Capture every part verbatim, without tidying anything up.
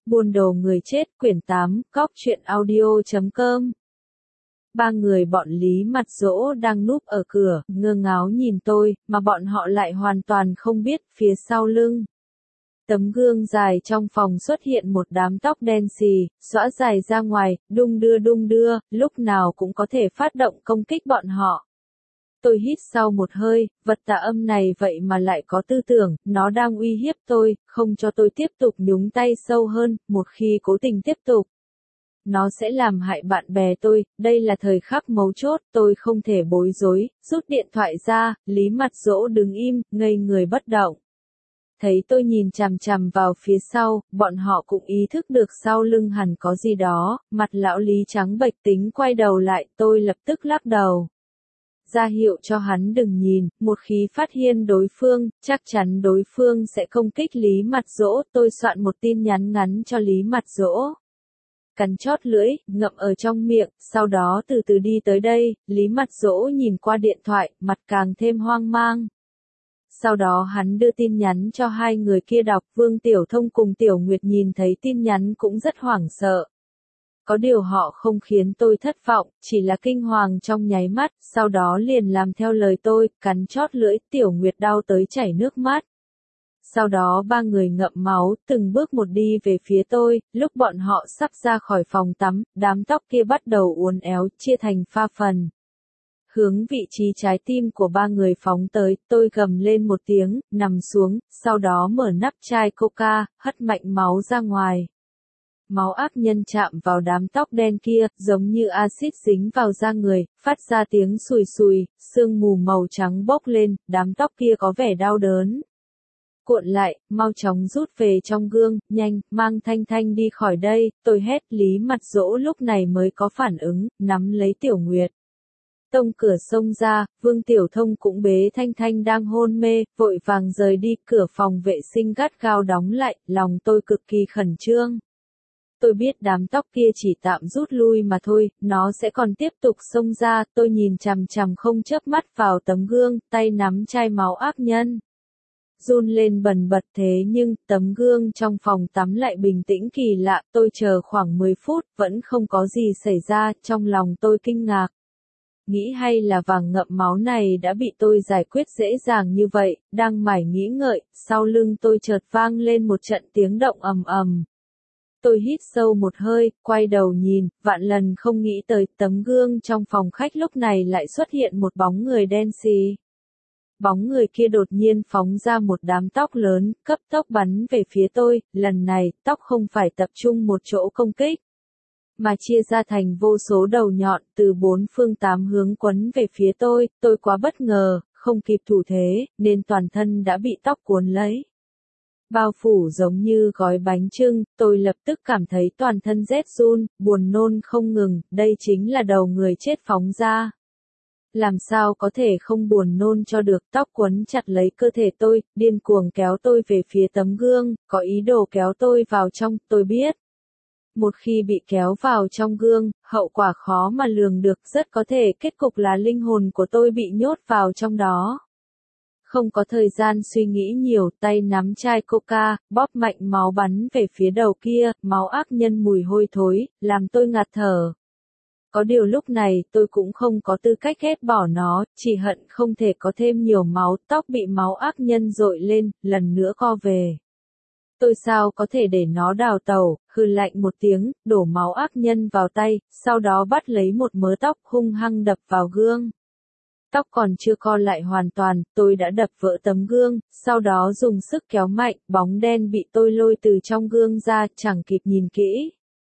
Buôn đồ người chết quyển tám, cóc truyện audio chấm com. Ba người bọn Lý Mặt Dỗ đang núp ở cửa, ngơ ngáo nhìn tôi, mà bọn họ lại hoàn toàn không biết, phía sau lưng. Tấm gương dài trong phòng xuất hiện một đám tóc đen xì, xõa dài ra ngoài, đung đưa đung đưa, lúc nào cũng có thể phát động công kích bọn họ. Tôi hít sau một hơi, vật tà âm này vậy mà lại có tư tưởng, nó đang uy hiếp tôi, không cho tôi tiếp tục nhúng tay sâu hơn, một khi cố tình tiếp tục. Nó sẽ làm hại bạn bè tôi, đây là thời khắc mấu chốt, tôi không thể bối rối, rút điện thoại ra, Lý Mặt Dỗ đứng im, ngây người bất động. Thấy tôi nhìn chằm chằm vào phía sau, bọn họ cũng ý thức được sau lưng hẳn có gì đó, mặt lão Lý trắng bệch tính quay đầu lại, tôi lập tức lắc đầu. Ra hiệu cho hắn đừng nhìn, một khi phát hiện đối phương, chắc chắn đối phương sẽ công kích Lý Mặt Dỗ, tôi soạn một tin nhắn ngắn cho Lý Mặt Dỗ. Cắn chót lưỡi, ngậm ở trong miệng, sau đó từ từ đi tới đây, Lý Mặt Dỗ nhìn qua điện thoại, mặt càng thêm hoang mang. Sau đó hắn đưa tin nhắn cho hai người kia đọc, Vương Tiểu Thông cùng Tiểu Nguyệt nhìn thấy tin nhắn cũng rất hoảng sợ. Có điều họ không khiến tôi thất vọng, chỉ là kinh hoàng trong nháy mắt, sau đó liền làm theo lời tôi, cắn chót lưỡi, Tiểu Nguyệt đau tới chảy nước mắt. Sau đó ba người ngậm máu, từng bước một đi về phía tôi, lúc bọn họ sắp ra khỏi phòng tắm, đám tóc kia bắt đầu uốn éo, chia thành pha phần. Hướng vị trí trái tim của ba người phóng tới, tôi gầm lên một tiếng, nằm xuống, sau đó mở nắp chai coca, hất mạnh máu ra ngoài. Máu ác nhân chạm vào đám tóc đen kia, giống như axit dính vào da người, phát ra tiếng sùi sùi, sương mù màu trắng bốc lên, đám tóc kia có vẻ đau đớn. Cuộn lại, mau chóng rút về trong gương, nhanh, mang Thanh Thanh đi khỏi đây, tôi hét. Lý Mặt Dỗ lúc này mới có phản ứng, nắm lấy Tiểu Nguyệt. Tông cửa xông ra, Vương Tiểu Thông cũng bế Thanh Thanh đang hôn mê, vội vàng rời đi, cửa phòng vệ sinh gắt gao đóng lại, lòng tôi cực kỳ khẩn trương. Tôi biết đám tóc kia chỉ tạm rút lui mà thôi, nó sẽ còn tiếp tục xông ra, tôi nhìn chằm chằm không chớp mắt vào tấm gương, tay nắm chai máu ác nhân. Run lên bần bật thế nhưng, tấm gương trong phòng tắm lại bình tĩnh kỳ lạ, tôi chờ khoảng mười phút, vẫn không có gì xảy ra, trong lòng tôi kinh ngạc. Nghĩ hay là vàng ngậm máu này đã bị tôi giải quyết dễ dàng như vậy, đang mải nghĩ ngợi, sau lưng tôi chợt vang lên một trận tiếng động ầm ầm. Tôi hít sâu một hơi, quay đầu nhìn, vạn lần không nghĩ tới tấm gương trong phòng khách lúc này lại xuất hiện một bóng người đen xì. Bóng người kia đột nhiên phóng ra một đám tóc lớn, cấp tốc bắn về phía tôi, lần này, tóc không phải tập trung một chỗ công kích, mà chia ra thành vô số đầu nhọn, từ bốn phương tám hướng quấn về phía tôi, tôi quá bất ngờ, không kịp thủ thế, nên toàn thân đã bị tóc cuốn lấy. Bao phủ giống như gói bánh chưng, tôi lập tức cảm thấy toàn thân rét run, buồn nôn không ngừng, đây chính là đầu người chết phóng ra. Làm sao có thể không buồn nôn cho được, tóc quấn chặt lấy cơ thể tôi, điên cuồng kéo tôi về phía tấm gương, có ý đồ kéo tôi vào trong, tôi biết. Một khi bị kéo vào trong gương, hậu quả khó mà lường được, rất có thể kết cục là linh hồn của tôi bị nhốt vào trong đó. Không có thời gian suy nghĩ nhiều, tay nắm chai coca, bóp mạnh máu bắn về phía đầu kia, máu ác nhân mùi hôi thối, làm tôi ngạt thở. Có điều lúc này tôi cũng không có tư cách ghét bỏ nó, chỉ hận không thể có thêm nhiều máu, tóc bị máu ác nhân dội lên, lần nữa co về. Tôi sao có thể để nó đào tẩu, hừ lạnh một tiếng, đổ máu ác nhân vào tay, sau đó bắt lấy một mớ tóc hung hăng đập vào gương. Tóc còn chưa co lại hoàn toàn, tôi đã đập vỡ tấm gương, sau đó dùng sức kéo mạnh, bóng đen bị tôi lôi từ trong gương ra, chẳng kịp nhìn kỹ.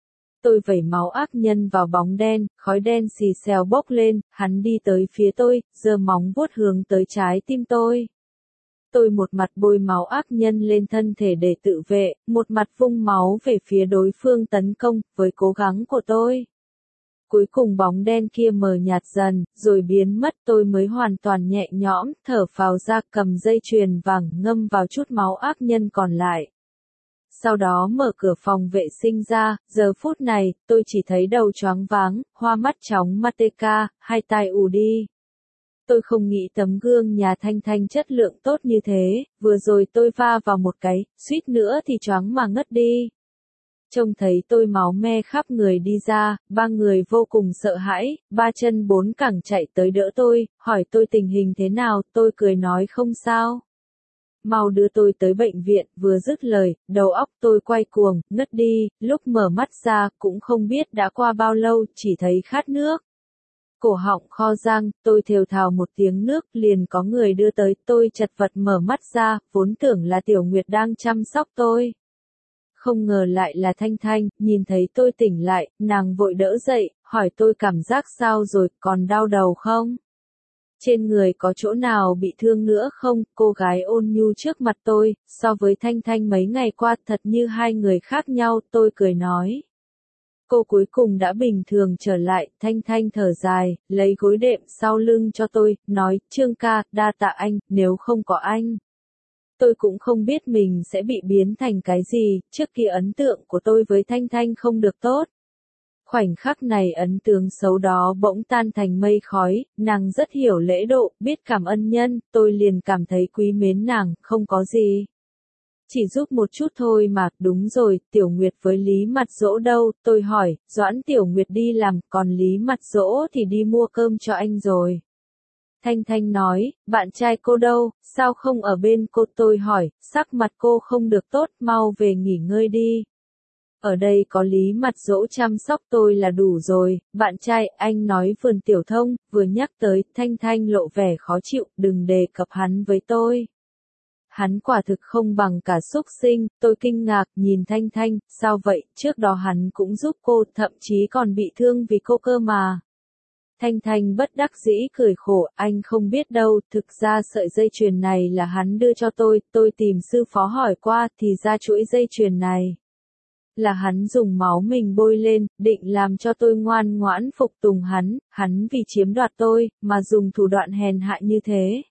Tôi vẩy máu ác nhân vào bóng đen, khói đen xì xèo bốc lên, hắn đi tới phía tôi, giơ móng vuốt hướng tới trái tim tôi. Tôi một mặt bôi máu ác nhân lên thân thể để tự vệ, một mặt vung máu về phía đối phương tấn công, với cố gắng của tôi. Cuối cùng bóng đen kia mờ nhạt dần, rồi biến mất, tôi mới hoàn toàn nhẹ nhõm, thở phào ra, cầm dây chuyền vàng ngâm vào chút máu ác nhân còn lại. Sau đó mở cửa phòng vệ sinh ra, giờ phút này, tôi chỉ thấy đầu choáng váng, hoa mắt chóng mateka, hai tai ù đi. Tôi không nghĩ tấm gương nhà Thanh Thanh chất lượng tốt như thế, vừa rồi tôi va vào một cái, suýt nữa thì choáng mà ngất đi. Trông thấy tôi máu me khắp người đi ra, ba người vô cùng sợ hãi, ba chân bốn cẳng chạy tới đỡ tôi, hỏi tôi tình hình thế nào, tôi cười nói không sao. Mau đưa tôi tới bệnh viện, vừa dứt lời, đầu óc tôi quay cuồng, ngất đi, lúc mở mắt ra, cũng không biết đã qua bao lâu, chỉ thấy khát nước. Cổ họng kho rang, tôi thều thào một tiếng nước, liền có người đưa tới, tôi chật vật mở mắt ra, vốn tưởng là Tiểu Nguyệt đang chăm sóc tôi. Không ngờ lại là Thanh Thanh, nhìn thấy tôi tỉnh lại, nàng vội đỡ dậy, hỏi tôi cảm giác sao rồi, còn đau đầu không? Trên người có chỗ nào bị thương nữa không? Cô gái ôn nhu trước mặt tôi, so với Thanh Thanh mấy ngày qua thật như hai người khác nhau, tôi cười nói. Cô cuối cùng đã bình thường trở lại, Thanh Thanh thở dài, lấy gối đệm sau lưng cho tôi, nói, Trương ca, đa tạ anh, nếu không có anh. Tôi cũng không biết mình sẽ bị biến thành cái gì, trước kia ấn tượng của tôi với Thanh Thanh không được tốt. Khoảnh khắc này ấn tượng xấu đó bỗng tan thành mây khói, nàng rất hiểu lễ độ, biết cảm ơn nhân, tôi liền cảm thấy quý mến nàng, không có gì. Chỉ giúp một chút thôi mà, đúng rồi, Tiểu Nguyệt với Lý Mặt Dỗ đâu, tôi hỏi, Doãn Tiểu Nguyệt đi làm, còn Lý Mặt Dỗ thì đi mua cơm cho anh rồi. Thanh Thanh nói, bạn trai cô đâu, sao không ở bên cô, tôi hỏi, sắc mặt cô không được tốt, mau về nghỉ ngơi đi. Ở đây có Lý Mặt Dỗ chăm sóc tôi là đủ rồi, bạn trai, anh nói Vườn Tiểu Thông, vừa nhắc tới, Thanh Thanh lộ vẻ khó chịu, đừng đề cập hắn với tôi. Hắn quả thực không bằng cả súc sinh, tôi kinh ngạc, nhìn Thanh Thanh, sao vậy, trước đó hắn cũng giúp cô, thậm chí còn bị thương vì cô cơ mà. Thanh Thanh bất đắc dĩ cười khổ, anh không biết đâu, thực ra sợi dây chuyền này là hắn đưa cho tôi, tôi tìm sư phó hỏi qua, thì ra chuỗi dây chuyền này là hắn dùng máu mình bôi lên, định làm cho tôi ngoan ngoãn phục tùng hắn, hắn vì chiếm đoạt tôi, mà dùng thủ đoạn hèn hạ như thế.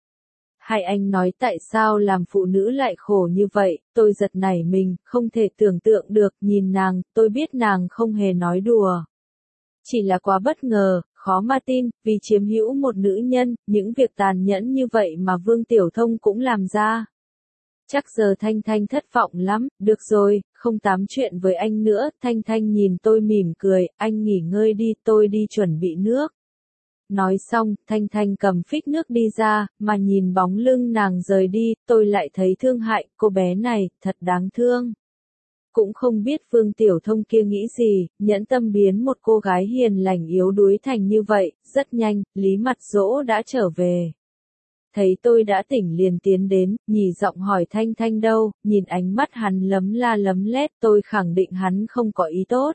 Hai anh nói tại sao làm phụ nữ lại khổ như vậy, tôi giật nảy mình, không thể tưởng tượng được, nhìn nàng, tôi biết nàng không hề nói đùa. Chỉ là quá bất ngờ, khó mà tin, vì chiếm hữu một nữ nhân, những việc tàn nhẫn như vậy mà Vương Tiểu Thông cũng làm ra. Chắc giờ Thanh Thanh thất vọng lắm, được rồi, không tám chuyện với anh nữa, Thanh Thanh nhìn tôi mỉm cười, anh nghỉ ngơi đi, tôi đi chuẩn bị nước. Nói xong, Thanh Thanh cầm phích nước đi ra, mà nhìn bóng lưng nàng rời đi, tôi lại thấy thương hại, cô bé này, thật đáng thương. Cũng không biết Vương Tiểu Thông kia nghĩ gì, nhẫn tâm biến một cô gái hiền lành yếu đuối thành như vậy, rất nhanh, Lý Mặt Dỗ đã trở về. Thấy tôi đã tỉnh liền tiến đến, nhì giọng hỏi Thanh Thanh đâu, nhìn ánh mắt hắn lấm la lấm lét, tôi khẳng định hắn không có ý tốt.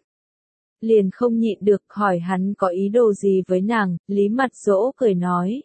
Liền không nhịn được hỏi hắn có ý đồ gì với nàng, Lý Mặt Dỗ cười nói.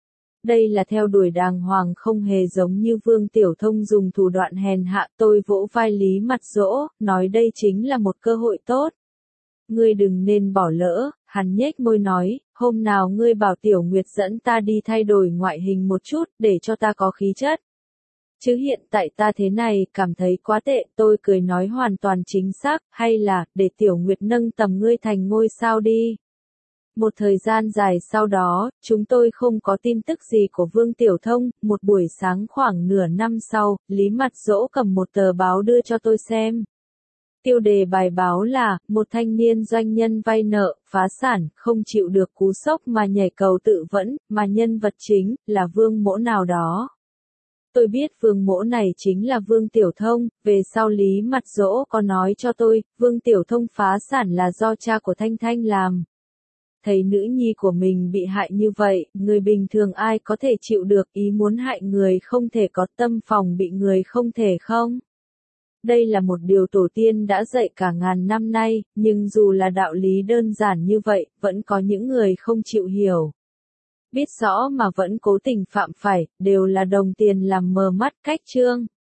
Đây là theo đuổi đàng hoàng không hề giống như Vương Tiểu Thông dùng thủ đoạn hèn hạ, tôi vỗ vai Lý Mặt Dỗ, nói đây chính là một cơ hội tốt. Ngươi đừng nên bỏ lỡ, hắn nhếch môi nói, hôm nào ngươi bảo Tiểu Nguyệt dẫn ta đi thay đổi ngoại hình một chút, để cho ta có khí chất. Chứ hiện tại ta thế này, cảm thấy quá tệ, tôi cười nói hoàn toàn chính xác, hay là, để Tiểu Nguyệt nâng tầm ngươi thành ngôi sao đi. Một thời gian dài sau đó, chúng tôi không có tin tức gì của Vương Tiểu Thông, một buổi sáng khoảng nửa năm sau, Lý Mặt Dỗ cầm một tờ báo đưa cho tôi xem. Tiêu đề bài báo là, một thanh niên doanh nhân vay nợ, phá sản, không chịu được cú sốc mà nhảy cầu tự vẫn, mà nhân vật chính, là Vương Mỗ nào đó. Tôi biết Vương Mỗ này chính là Vương Tiểu Thông, về sau Lý Mặt Dỗ có nói cho tôi, Vương Tiểu Thông phá sản là do cha của Thanh Thanh làm. Thấy nữ nhi của mình bị hại như vậy, người bình thường ai có thể chịu được, ý muốn hại người không thể có tâm phòng bị người không thể không? Đây là một điều tổ tiên đã dạy cả ngàn năm nay, nhưng dù là đạo lý đơn giản như vậy, vẫn có những người không chịu hiểu. Biết rõ mà vẫn cố tình phạm phải, đều là đồng tiền làm mờ mắt cách chương.